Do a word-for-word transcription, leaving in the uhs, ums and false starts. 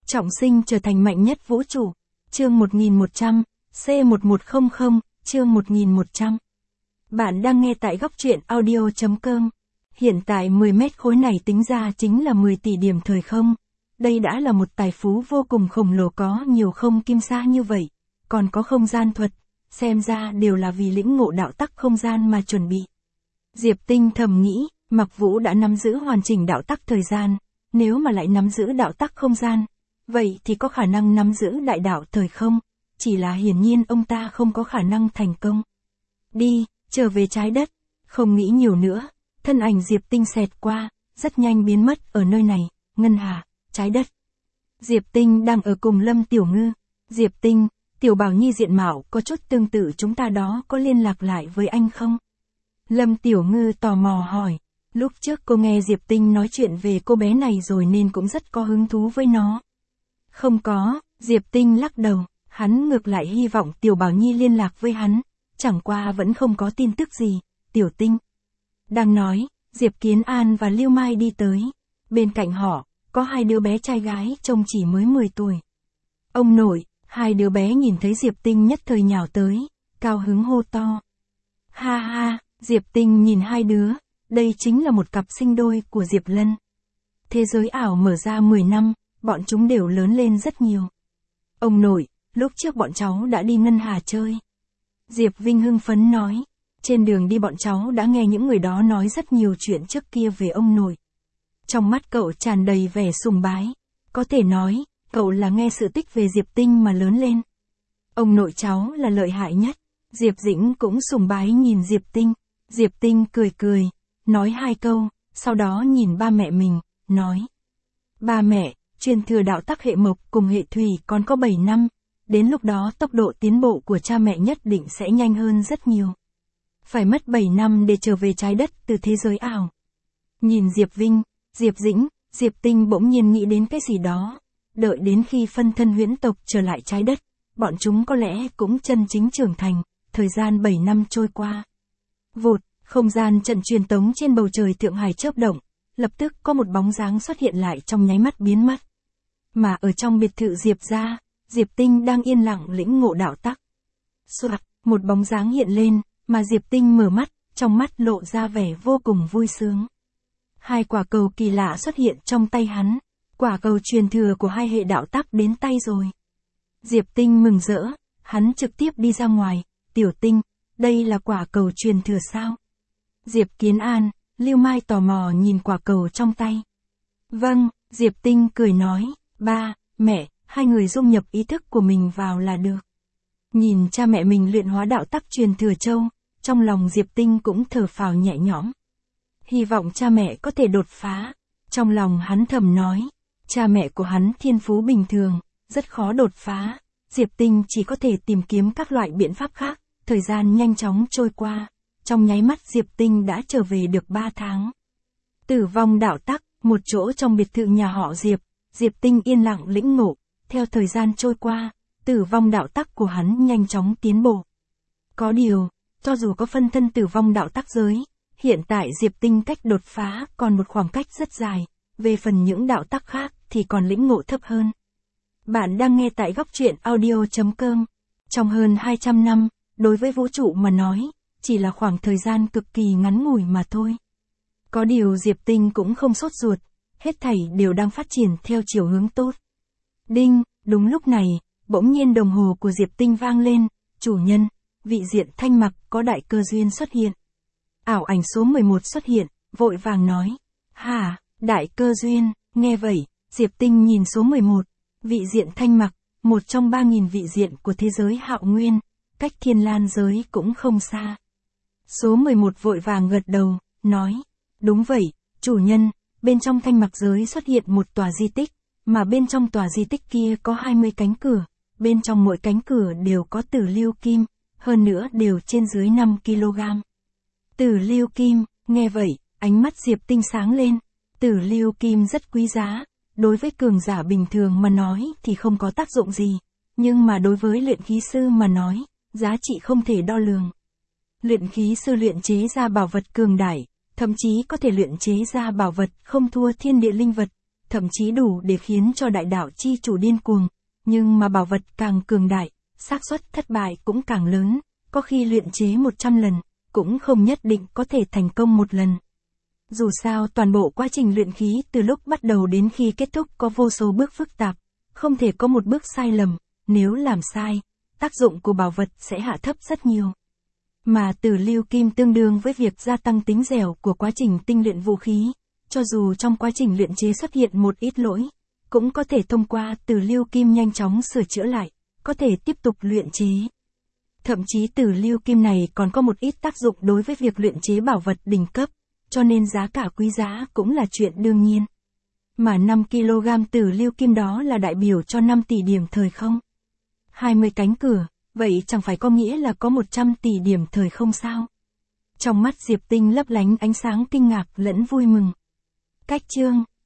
Trọng sinh trở thành mạnh nhất vũ trụ. Chương một nghìn một trăm, C một một không không, chương một nghìn một trăm. Bạn đang nghe tại góc truyện audio chấm com. Hiện tại mười mét khối này tính ra chính là mười tỷ điểm thời không. Đây đã là một tài phú vô cùng khổng lồ, có nhiều không kim sa như vậy. Còn có không gian thuật, xem ra đều là vì lĩnh ngộ đạo tắc không gian mà chuẩn bị. Diệp Tinh thầm nghĩ, Mặc Vũ đã nắm giữ hoàn chỉnh đạo tắc thời gian, nếu mà lại nắm giữ đạo tắc không gian, vậy thì có khả năng nắm giữ đại đạo thời không, chỉ là hiển nhiên ông ta không có khả năng thành công. Đi, trở về trái đất, không nghĩ nhiều nữa, thân ảnh Diệp Tinh xẹt qua, rất nhanh biến mất ở nơi này, ngân hà, trái đất. Diệp Tinh đang ở cùng Lâm Tiểu Ngư. Diệp Tinh, Tiểu Bảo Nhi diện mạo có chút tương tự, chúng ta đó có liên lạc lại với anh không? Lâm Tiểu Ngư tò mò hỏi. Lúc trước cô nghe Diệp Tinh nói chuyện về cô bé này rồi nên cũng rất có hứng thú với nó. Không có, Diệp Tinh lắc đầu, hắn ngược lại hy vọng Tiểu Bảo Nhi liên lạc với hắn, chẳng qua vẫn không có tin tức gì. Tiểu Tinh đang nói, Diệp Kiến An và Lưu Mai đi tới. Bên cạnh họ, có hai đứa bé trai gái trông chỉ mới mười tuổi. Ông nội, hai đứa bé nhìn thấy Diệp Tinh nhất thời nhào tới, cao hứng hô to. Ha ha, Diệp Tinh nhìn hai đứa, đây chính là một cặp sinh đôi của Diệp Lân. Thế giới ảo mở ra mười năm, bọn chúng đều lớn lên rất nhiều. Ông nội, lúc trước bọn cháu đã đi ngân hà chơi. Diệp Vinh hưng phấn nói, trên đường đi bọn cháu đã nghe những người đó nói rất nhiều chuyện trước kia về ông nội. Trong mắt cậu tràn đầy vẻ sùng bái, có thể nói, cậu là nghe sự tích về Diệp Tinh mà lớn lên. Ông nội cháu là lợi hại nhất. Diệp Dĩnh cũng sùng bái nhìn Diệp Tinh. Diệp Tinh cười cười, nói hai câu, sau đó nhìn ba mẹ mình, nói. Ba mẹ, truyền thừa đạo tắc hệ mộc cùng hệ thủy còn có bảy năm, đến lúc đó tốc độ tiến bộ của cha mẹ nhất định sẽ nhanh hơn rất nhiều. Phải mất bảy năm để trở về trái đất từ thế giới ảo. Nhìn Diệp Vinh, Diệp Dĩnh, Diệp Tinh bỗng nhiên nghĩ đến cái gì đó. Đợi đến khi phân thân huyễn tộc trở lại trái đất, bọn chúng có lẽ cũng chân chính trưởng thành, thời gian bảy năm trôi qua. Vụt, không gian trận truyền tống trên bầu trời Thượng Hải chớp động, lập tức có một bóng dáng xuất hiện lại trong nháy mắt biến mất. Mà ở trong biệt thự Diệp gia, Diệp Tinh đang yên lặng lĩnh ngộ đạo tắc. Soạt, một bóng dáng hiện lên, mà Diệp Tinh mở mắt, trong mắt lộ ra vẻ vô cùng vui sướng. Hai quả cầu kỳ lạ xuất hiện trong tay hắn, quả cầu truyền thừa của hai hệ đạo tắc đến tay rồi. Diệp Tinh mừng rỡ, hắn trực tiếp đi ra ngoài, Tiểu Tinh, đây là quả cầu truyền thừa sao? Diệp Kiến An, Lưu Mai tò mò nhìn quả cầu trong tay. Vâng, Diệp Tinh cười nói, ba, mẹ, hai người dung nhập ý thức của mình vào là được. Nhìn cha mẹ mình luyện hóa đạo tắc truyền thừa châu, trong lòng Diệp Tinh cũng thở phào nhẹ nhõm. Hy vọng cha mẹ có thể đột phá. Trong lòng hắn thầm nói, cha mẹ của hắn thiên phú bình thường, rất khó đột phá. Diệp Tinh chỉ có thể tìm kiếm các loại biện pháp khác. Thời gian nhanh chóng trôi qua, trong nháy mắt Diệp Tinh đã trở về được ba tháng. Tử vong đạo tắc, một chỗ trong biệt thự nhà họ Diệp, Diệp Tinh yên lặng lĩnh ngộ, theo thời gian trôi qua, tử vong đạo tắc của hắn nhanh chóng tiến bộ. Có điều, cho dù có phân thân tử vong đạo tắc giới, hiện tại Diệp Tinh cách đột phá còn một khoảng cách rất dài, về phần những đạo tắc khác thì còn lĩnh ngộ thấp hơn. Bạn đang nghe tại góc truyện audio chấm com. Trong hơn hai trăm năm, đối với vũ trụ mà nói, chỉ là khoảng thời gian cực kỳ ngắn ngủi mà thôi. Có điều Diệp Tinh cũng không sốt ruột, hết thảy đều đang phát triển theo chiều hướng tốt. Đinh, đúng lúc này, bỗng nhiên đồng hồ của Diệp Tinh vang lên, chủ nhân, vị diện Thanh Mặc có đại cơ duyên xuất hiện. Ảo ảnh số mười một xuất hiện, vội vàng nói, hả, đại cơ duyên, nghe vậy, Diệp Tinh nhìn số mười một, vị diện Thanh Mặc, một trong ba nghìn vị diện của thế giới Hạo Nguyên. Cách Thiên Lan giới cũng không xa. Số mười một vội vàng gật đầu, nói, đúng vậy, chủ nhân, bên trong Thanh Mặc giới xuất hiện một tòa di tích, mà bên trong tòa di tích kia có hai mươi cánh cửa, bên trong mỗi cánh cửa đều có tử lưu kim, hơn nữa đều trên dưới năm ki lô gam. Tử lưu kim, nghe vậy, ánh mắt Diệp Tinh sáng lên, tử lưu kim rất quý giá, đối với cường giả bình thường mà nói thì không có tác dụng gì, nhưng mà đối với luyện khí sư mà nói, giá trị không thể đo lường. Luyện khí sư luyện chế ra bảo vật cường đại, thậm chí có thể luyện chế ra bảo vật không thua thiên địa linh vật, thậm chí đủ để khiến cho đại đạo chi chủ điên cuồng, nhưng mà bảo vật càng cường đại, xác suất thất bại cũng càng lớn, có khi luyện chế một trăm lần, cũng không nhất định có thể thành công một lần. Dù sao toàn bộ quá trình luyện khí từ lúc bắt đầu đến khi kết thúc có vô số bước phức tạp, không thể có một bước sai lầm, nếu làm sai, tác dụng của bảo vật sẽ hạ thấp rất nhiều. Mà tử lưu kim tương đương với việc gia tăng tính dẻo của quá trình tinh luyện vũ khí, cho dù trong quá trình luyện chế xuất hiện một ít lỗi, cũng có thể thông qua tử lưu kim nhanh chóng sửa chữa lại, có thể tiếp tục luyện chế. Thậm chí tử lưu kim này còn có một ít tác dụng đối với việc luyện chế bảo vật đỉnh cấp, cho nên giá cả quý giá cũng là chuyện đương nhiên. Mà năm ki lô gam tử lưu kim đó là đại biểu cho năm tỷ điểm thời không. hai mươi cánh cửa, vậy chẳng phải có nghĩa là có một trăm tỷ điểm thời không sao? Trong mắt Diệp Tinh lấp lánh ánh sáng kinh ngạc lẫn vui mừng. Cách chương